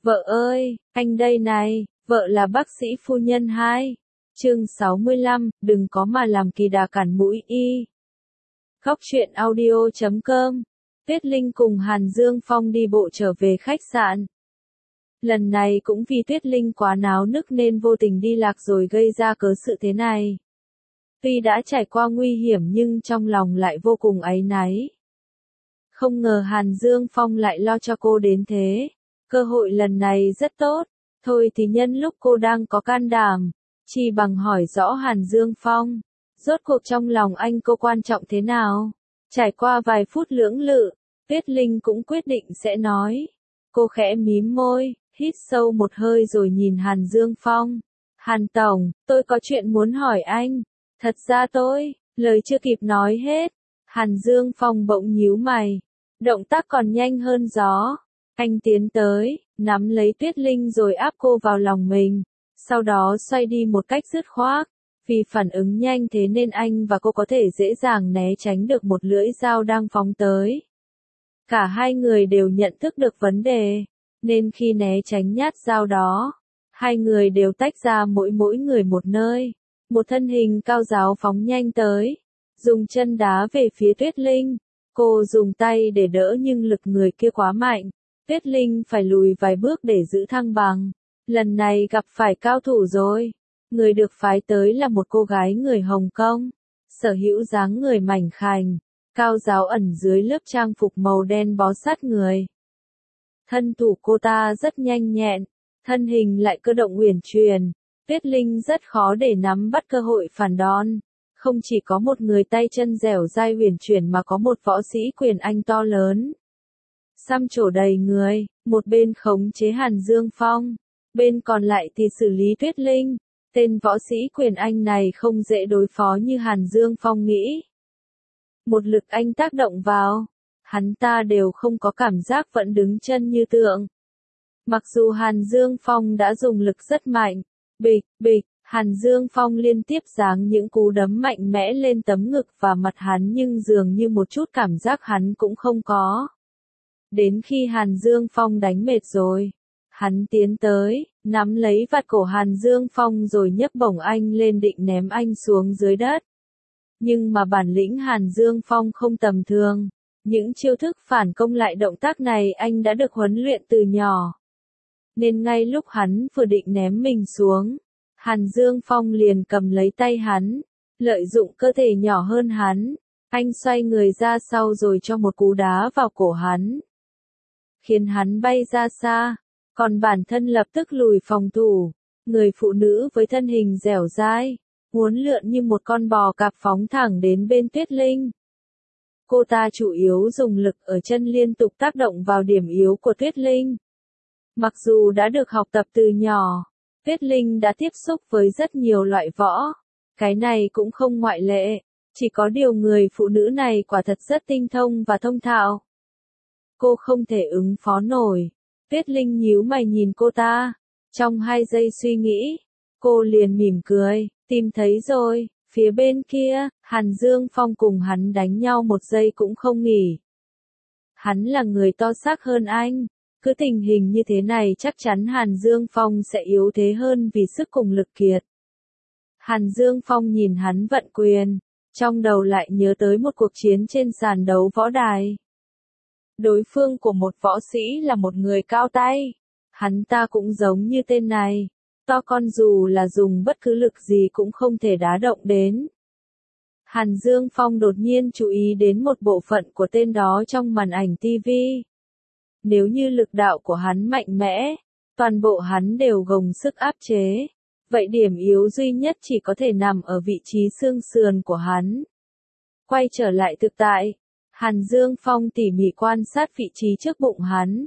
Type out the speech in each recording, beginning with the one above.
Vợ ơi, anh đây này, vợ là bác sĩ phu nhân 2. Chương 65, đừng có mà làm kỳ đà cản mũi y. Góc truyện audio.com. Tuyết Linh cùng Hàn Dương Phong đi bộ trở về khách sạn. Lần này cũng vì Tuyết Linh quá náo nức nên vô tình đi lạc rồi gây ra cớ sự thế này. Tuy đã trải qua nguy hiểm nhưng trong lòng lại vô cùng áy náy. Không ngờ Hàn Dương Phong lại lo cho cô đến thế. Cơ hội lần này rất tốt, thôi thì nhân lúc cô đang có can đảm, chỉ bằng hỏi rõ Hàn Dương Phong, rốt cuộc trong lòng anh cô quan trọng thế nào. Trải qua vài phút lưỡng lự, Tuyết Linh cũng quyết định sẽ nói. Cô khẽ mím môi, hít sâu một hơi rồi nhìn Hàn Dương Phong. Hàn Tổng, tôi có chuyện muốn hỏi anh. Thật ra lời chưa kịp nói hết. Hàn Dương Phong bỗng nhíu mày, động tác còn nhanh hơn gió. Anh tiến tới, nắm lấy Tuyết Linh rồi áp cô vào lòng mình, sau đó xoay đi một cách dứt khoát. Vì phản ứng nhanh thế nên anh và cô có thể dễ dàng né tránh được một lưỡi dao đang phóng tới. Cả hai người đều nhận thức được vấn đề, nên khi né tránh nhát dao đó, hai người đều tách ra mỗi người một nơi. Một thân hình cao giáo phóng nhanh tới, dùng chân đá về phía Tuyết Linh. Cô dùng tay để đỡ nhưng lực người kia quá mạnh. Tuyết Linh phải lùi vài bước để giữ thăng bằng. Lần này gặp phải cao thủ rồi. Người được phái tới là một cô gái người Hồng Kông, sở hữu dáng người mảnh khảnh, cao giáo ẩn dưới lớp trang phục màu đen bó sát người. Thân thủ cô ta rất nhanh nhẹn, thân hình lại cơ động uyển chuyển. Tuyết Linh rất khó để nắm bắt cơ hội phản đòn. Không chỉ có một người tay chân dẻo dai uyển chuyển mà có một võ sĩ quyền Anh to lớn. Xăm trổ đầy người, một bên khống chế Hàn Dương Phong, bên còn lại thì xử lý Tuyết Linh. Tên võ sĩ quyền Anh này không dễ đối phó như Hàn Dương Phong nghĩ. Một lực anh tác động vào, hắn ta đều không có cảm giác vẫn đứng chân như tượng. Mặc dù Hàn Dương Phong đã dùng lực rất mạnh, bịch, Hàn Dương Phong liên tiếp giáng những cú đấm mạnh mẽ lên tấm ngực và mặt hắn nhưng dường như một chút cảm giác hắn cũng không có. Đến khi Hàn Dương Phong đánh mệt rồi, hắn tiến tới, nắm lấy vạt cổ Hàn Dương Phong rồi nhấc bổng anh lên định ném anh xuống dưới đất. Nhưng mà bản lĩnh Hàn Dương Phong không tầm thường, những chiêu thức phản công lại động tác này anh đã được huấn luyện từ nhỏ. Nên ngay lúc hắn vừa định ném mình xuống, Hàn Dương Phong liền cầm lấy tay hắn, lợi dụng cơ thể nhỏ hơn hắn, anh xoay người ra sau rồi cho một cú đá vào cổ hắn, khiến hắn bay ra xa, còn bản thân lập tức lùi phòng thủ. Người phụ nữ với thân hình dẻo dai, uốn lượn như một con bò cạp phóng thẳng đến bên Tuyết Linh. Cô ta chủ yếu dùng lực ở chân liên tục tác động vào điểm yếu của Tuyết Linh. Mặc dù đã được học tập từ nhỏ, Tuyết Linh đã tiếp xúc với rất nhiều loại võ, cái này cũng không ngoại lệ, chỉ có điều người phụ nữ này quả thật rất tinh thông và thông thạo. Cô không thể ứng phó nổi. Tuyết Linh nhíu mày nhìn cô ta, trong 2 giây suy nghĩ, cô liền mỉm cười, tìm thấy rồi, phía bên kia, Hàn Dương Phong cùng hắn đánh nhau 1 giây cũng không nghỉ. Hắn là người to xác hơn anh. Cứ tình hình như thế này chắc chắn Hàn Dương Phong sẽ yếu thế hơn vì sức cùng lực kiệt. Hàn Dương Phong nhìn hắn vận quyền, trong đầu lại nhớ tới một cuộc chiến trên sàn đấu võ đài. Đối phương của một võ sĩ là một người cao tay. Hắn ta cũng giống như tên này, to con dù là dùng bất cứ lực gì cũng không thể đá động đến. Hàn Dương Phong đột nhiên chú ý đến một bộ phận của tên đó trong màn ảnh TV. Nếu như lực đạo của hắn mạnh mẽ, toàn bộ hắn đều gồng sức áp chế, vậy điểm yếu duy nhất chỉ có thể nằm ở vị trí xương sườn của hắn. Quay trở lại thực tại, Hàn Dương Phong tỉ mỉ quan sát vị trí trước bụng hắn.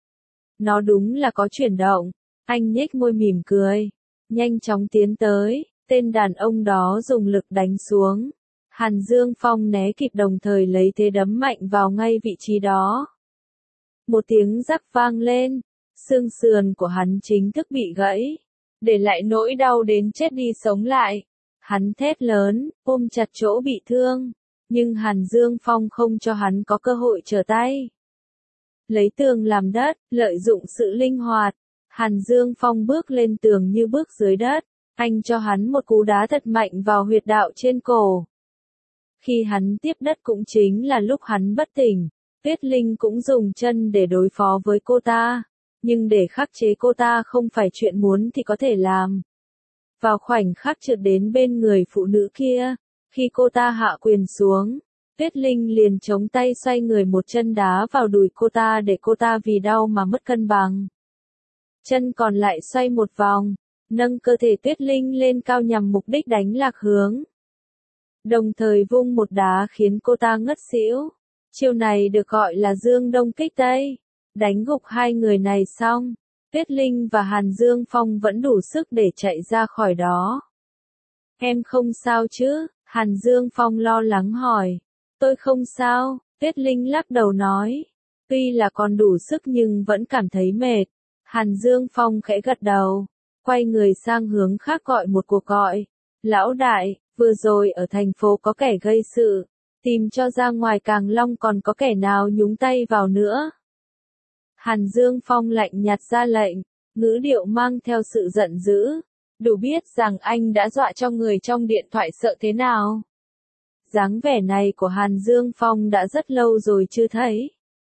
Nó đúng là có chuyển động, anh nhếch môi mỉm cười, nhanh chóng tiến tới, tên đàn ông đó dùng lực đánh xuống. Hàn Dương Phong né kịp đồng thời lấy thế đấm mạnh vào ngay vị trí đó. Một tiếng rắc vang lên, xương sườn của hắn chính thức bị gãy, để lại nỗi đau đến chết đi sống lại. Hắn thét lớn, ôm chặt chỗ bị thương, nhưng Hàn Dương Phong không cho hắn có cơ hội trở tay. Lấy tường làm đất, lợi dụng sự linh hoạt, Hàn Dương Phong bước lên tường như bước dưới đất, anh cho hắn một cú đá thật mạnh vào huyệt đạo trên cổ. Khi hắn tiếp đất cũng chính là lúc hắn bất tỉnh, Tuyết Linh cũng dùng chân để đối phó với cô ta, nhưng để khắc chế cô ta không phải chuyện muốn thì có thể làm. Vào khoảnh khắc trượt đến bên người phụ nữ kia, khi cô ta hạ quyền xuống, Tuyết Linh liền chống tay xoay người một chân đá vào đùi cô ta để cô ta vì đau mà mất cân bằng. Chân còn lại xoay một vòng, nâng cơ thể Tuyết Linh lên cao nhằm mục đích đánh lạc hướng. Đồng thời vung một đá khiến cô ta ngất xỉu. Chiêu này được gọi là Dương Đông kích Tây. Đánh gục hai người này xong, Tuyết Linh và Hàn Dương Phong vẫn đủ sức để chạy ra khỏi đó. Em không sao chứ? Hàn Dương Phong lo lắng hỏi. Tôi không sao, Tuyết Linh lắc đầu nói. Tuy là còn đủ sức nhưng vẫn cảm thấy mệt. Hàn Dương Phong khẽ gật đầu, quay người sang hướng khác gọi một cuộc gọi. Lão đại, vừa rồi ở thành phố có kẻ gây sự, tìm cho ra ngoài Càng Long còn có kẻ nào nhúng tay vào nữa. Hàn Dương Phong lạnh nhạt ra lệnh, ngữ điệu mang theo sự giận dữ, đủ biết rằng anh đã dọa cho người trong điện thoại sợ thế nào. Dáng vẻ này của Hàn Dương Phong đã rất lâu rồi chưa thấy.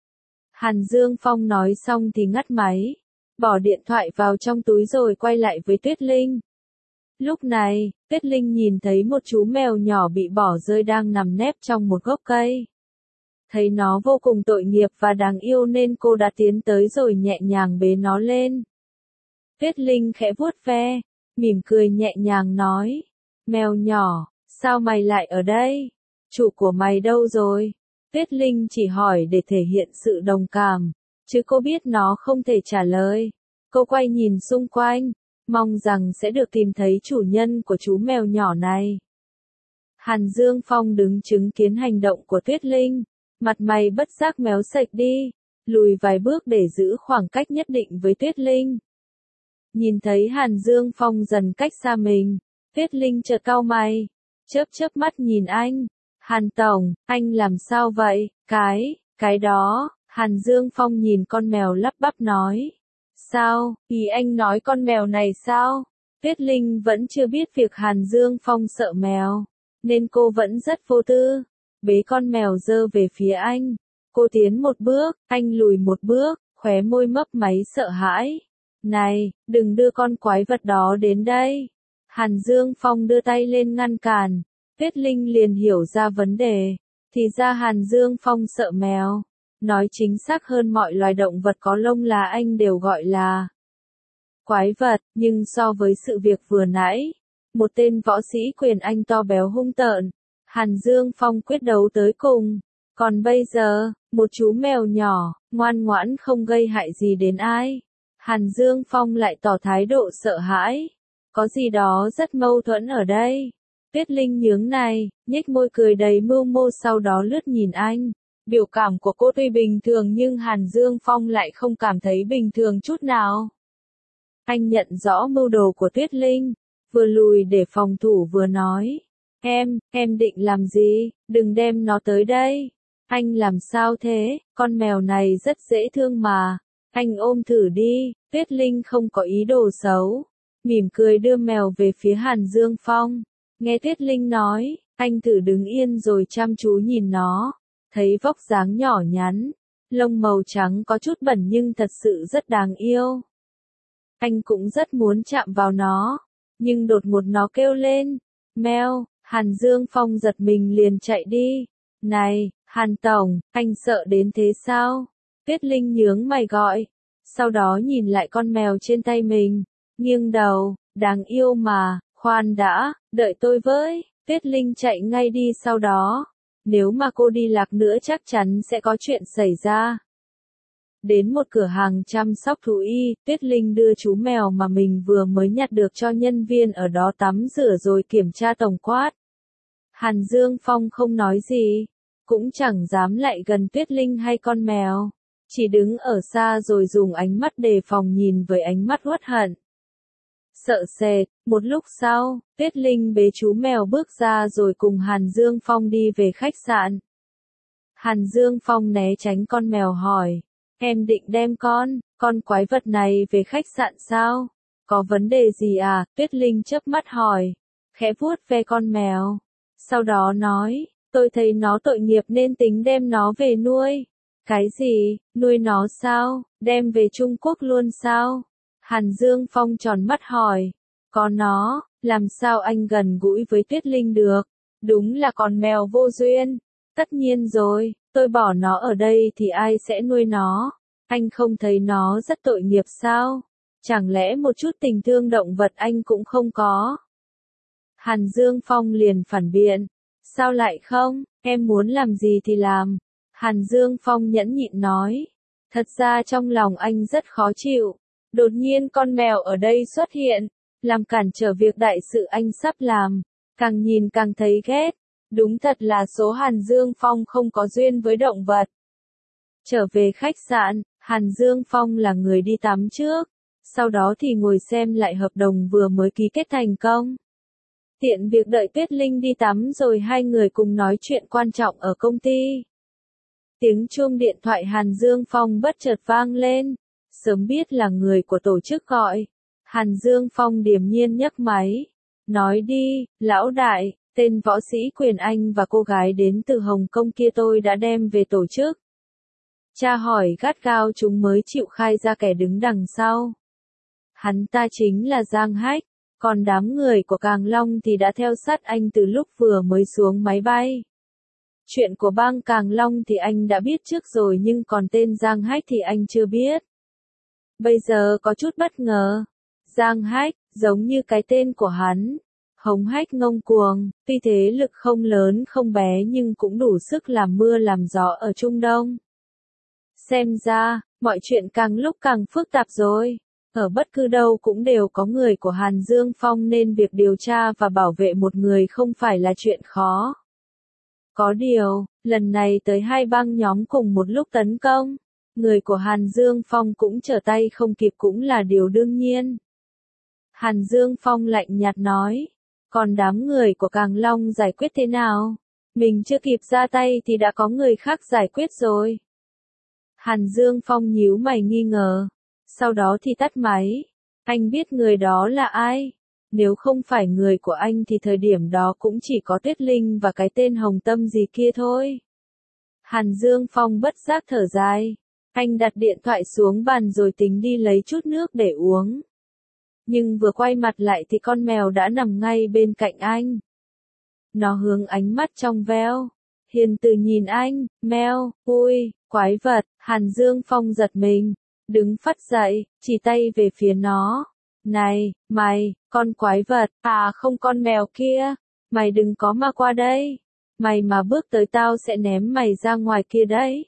Hàn Dương Phong nói xong thì ngắt máy, bỏ điện thoại vào trong túi rồi quay lại với Tuyết Linh. Lúc này, Tuyết Linh nhìn thấy một chú mèo nhỏ bị bỏ rơi đang nằm nép trong một gốc cây. Thấy nó vô cùng tội nghiệp và đáng yêu nên cô đã tiến tới rồi nhẹ nhàng bế nó lên. Tuyết Linh khẽ vuốt ve, mỉm cười nhẹ nhàng nói, mèo nhỏ, sao mày lại ở đây? Chủ của mày đâu rồi? Tuyết Linh chỉ hỏi để thể hiện sự đồng cảm, chứ cô biết nó không thể trả lời. Cô quay nhìn xung quanh, mong rằng sẽ được tìm thấy chủ nhân của chú mèo nhỏ này. Hàn Dương Phong đứng chứng kiến hành động của Tuyết Linh, mặt mày bất giác méo sạch đi, lùi vài bước để giữ khoảng cách nhất định với Tuyết Linh. Nhìn thấy Hàn Dương Phong dần cách xa mình, Tuyết Linh chợt cau mày, chớp mắt nhìn anh. Hàn Tổng, anh làm sao vậy? Cái đó, Hàn Dương Phong nhìn con mèo lắp bắp nói. Sao, ý anh nói con mèo này sao? Tuyết Linh vẫn chưa biết việc Hàn Dương Phong sợ mèo, nên cô vẫn rất vô tư, bế con mèo giơ về phía anh. Cô tiến một bước, anh lùi một bước, khóe môi mấp máy sợ hãi. Này, đừng đưa con quái vật đó đến đây. Hàn Dương Phong đưa tay lên ngăn cản. Tuyết Linh liền hiểu ra vấn đề, thì ra Hàn Dương Phong sợ mèo. Nói chính xác hơn mọi loài động vật có lông là anh đều gọi là quái vật, nhưng so với sự việc vừa nãy, một tên võ sĩ quyền Anh to béo hung tợn, Hàn Dương Phong quyết đấu tới cùng. Còn bây giờ, một chú mèo nhỏ, ngoan ngoãn không gây hại gì đến ai. Hàn Dương Phong lại tỏ thái độ sợ hãi. Có gì đó rất mâu thuẫn ở đây. Tuyết Linh nhướng này, nhếch môi cười đầy mưu mô sau đó lướt nhìn anh. Biểu cảm của cô tuy bình thường nhưng Hàn Dương Phong lại không cảm thấy bình thường chút nào. Anh nhận rõ mưu đồ của Tuyết Linh, vừa lùi để phòng thủ vừa nói. Em định làm gì? Đừng đem nó tới đây. Anh làm sao thế? Con mèo này rất dễ thương mà. Anh ôm thử đi. Tuyết Linh không có ý đồ xấu, mỉm cười đưa mèo về phía Hàn Dương Phong. Nghe Tuyết Linh nói, anh thử đứng yên rồi chăm chú nhìn nó. Thấy vóc dáng nhỏ nhắn, lông màu trắng có chút bẩn nhưng thật sự rất đáng yêu. Anh cũng rất muốn chạm vào nó, nhưng đột ngột nó kêu lên. Meo, Hàn Dương Phong giật mình liền chạy đi. Này, Hàn Tổng, anh sợ đến thế sao? Tuyết Linh nhướng mày gọi. Sau đó nhìn lại con mèo trên tay mình, nghiêng đầu, đáng yêu mà, khoan đã, đợi tôi với. Tuyết Linh chạy ngay đi sau đó. Nếu mà cô đi lạc nữa chắc chắn sẽ có chuyện xảy ra. Đến một cửa hàng chăm sóc thú y, Tuyết Linh đưa chú mèo mà mình vừa mới nhặt được cho nhân viên ở đó tắm rửa rồi kiểm tra tổng quát. Hàn Dương Phong không nói gì, cũng chẳng dám lại gần Tuyết Linh hay con mèo, chỉ đứng ở xa rồi dùng ánh mắt đề phòng nhìn với ánh mắt uất hận. Sợ sệt, một lúc sau, Tuyết Linh bế chú mèo bước ra rồi cùng Hàn Dương Phong đi về khách sạn. Hàn Dương Phong né tránh con mèo hỏi, Em định đem con quái vật này về khách sạn sao? Có vấn đề gì à? Tuyết Linh chớp mắt hỏi, khẽ vuốt ve con mèo. Sau đó nói, tôi thấy nó tội nghiệp nên tính đem nó về nuôi. Cái gì? Nuôi nó sao? Đem về Trung Quốc luôn sao? Hàn Dương Phong tròn mắt hỏi. Có nó, làm sao anh gần gũi với Tuyết Linh được? Đúng là con mèo vô duyên. Tất nhiên rồi, tôi bỏ nó ở đây thì ai sẽ nuôi nó? Anh không thấy nó rất tội nghiệp sao? Chẳng lẽ một chút tình thương động vật anh cũng không có? Hàn Dương Phong liền phản biện. Sao lại không? Em muốn làm gì thì làm. Hàn Dương Phong nhẫn nhịn nói. Thật ra trong lòng anh rất khó chịu. Đột nhiên con mèo ở đây xuất hiện, làm cản trở việc đại sự anh sắp làm. Càng nhìn càng thấy ghét. Đúng thật là số Hàn Dương Phong không có duyên với động vật. Trở về khách sạn, Hàn Dương Phong là người đi tắm trước. Sau đó thì ngồi xem lại hợp đồng vừa mới ký kết thành công. Tiện việc đợi Tuyết Linh đi tắm rồi hai người cùng nói chuyện quan trọng ở công ty. Tiếng chuông điện thoại Hàn Dương Phong bất chợt vang lên. Sớm biết là người của tổ chức gọi. Hàn Dương Phong điềm nhiên nhấc máy. Nói đi, lão đại, tên võ sĩ Quyền Anh và cô gái đến từ Hồng Kông kia tôi đã đem về tổ chức. Cha hỏi gắt gao chúng mới chịu khai ra kẻ đứng đằng sau. Hắn ta chính là Giang Hách, còn đám người của Càng Long thì đã theo sát anh từ lúc vừa mới xuống máy bay. Chuyện của bang Càng Long thì anh đã biết trước rồi nhưng còn tên Giang Hách thì anh chưa biết. Bây giờ có chút bất ngờ. Giang Hách, giống như cái tên của hắn. Hống hách ngông cuồng, tuy thế lực không lớn không bé nhưng cũng đủ sức làm mưa làm gió ở Trung Đông. Xem ra, mọi chuyện càng lúc càng phức tạp rồi. Ở bất cứ đâu cũng đều có người của Hàn Dương Phong nên việc điều tra và bảo vệ một người không phải là chuyện khó. Có điều, lần này tới hai băng nhóm cùng một lúc tấn công. Người của Hàn Dương Phong cũng trở tay không kịp cũng là điều đương nhiên. Hàn Dương Phong lạnh nhạt nói. Còn đám người của Càng Long giải quyết thế nào? Mình chưa kịp ra tay thì đã có người khác giải quyết rồi. Hàn Dương Phong nhíu mày nghi ngờ. Sau đó thì tắt máy. Anh biết người đó là ai? Nếu không phải người của anh thì thời điểm đó cũng chỉ có Tuyết Linh và cái tên Hồng Tâm gì kia thôi. Hàn Dương Phong bất giác thở dài. Anh đặt điện thoại xuống bàn rồi tính đi lấy chút nước để uống. Nhưng vừa quay mặt lại thì con mèo đã nằm ngay bên cạnh anh. Nó hướng ánh mắt trong veo. Hiền từ nhìn anh, mèo, ui, quái vật, Hàn Dương Phong giật mình. Đứng phắt dậy, chỉ tay về phía nó. Này, mày, con quái vật, à không con mèo kia. Mày đừng có mà qua đây. Mày mà bước tới tao sẽ ném mày ra ngoài kia đấy.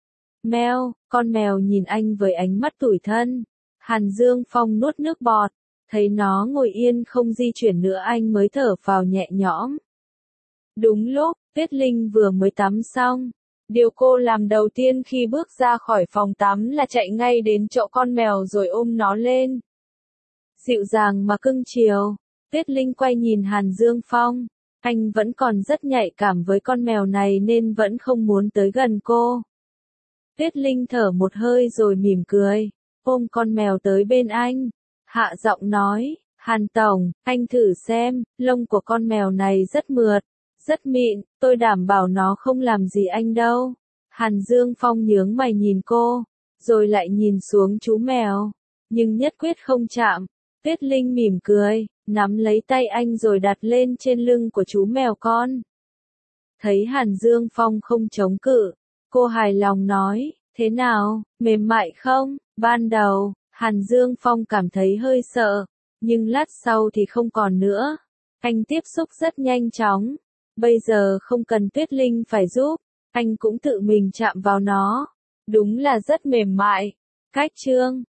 Mèo, con mèo nhìn anh với ánh mắt tủi thân. Hàn Dương Phong nuốt nước bọt. Thấy nó ngồi yên không di chuyển nữa anh mới thở phào nhẹ nhõm. Đúng lúc, Tuyết Linh vừa mới tắm xong. Điều cô làm đầu tiên khi bước ra khỏi phòng tắm là chạy ngay đến chỗ con mèo rồi ôm nó lên. Dịu dàng mà cưng chiều, Tuyết Linh quay nhìn Hàn Dương Phong. Anh vẫn còn rất nhạy cảm với con mèo này nên vẫn không muốn tới gần cô. Tuyết Linh thở một hơi rồi mỉm cười, ôm con mèo tới bên anh. Hạ giọng nói, Hàn Tổng, anh thử xem, lông của con mèo này rất mượt, rất mịn, tôi đảm bảo nó không làm gì anh đâu. Hàn Dương Phong nhướng mày nhìn cô, rồi lại nhìn xuống chú mèo, nhưng nhất quyết không chạm. Tuyết Linh mỉm cười, nắm lấy tay anh rồi đặt lên trên lưng của chú mèo con. Thấy Hàn Dương Phong không chống cự, cô hài lòng nói, thế nào, mềm mại không? Ban đầu, Hàn Dương Phong cảm thấy hơi sợ, nhưng lát sau thì không còn nữa. Anh tiếp xúc rất nhanh chóng. Bây giờ không cần Tuyết Linh phải giúp, anh cũng tự mình chạm vào nó. Đúng là rất mềm mại. Cách chương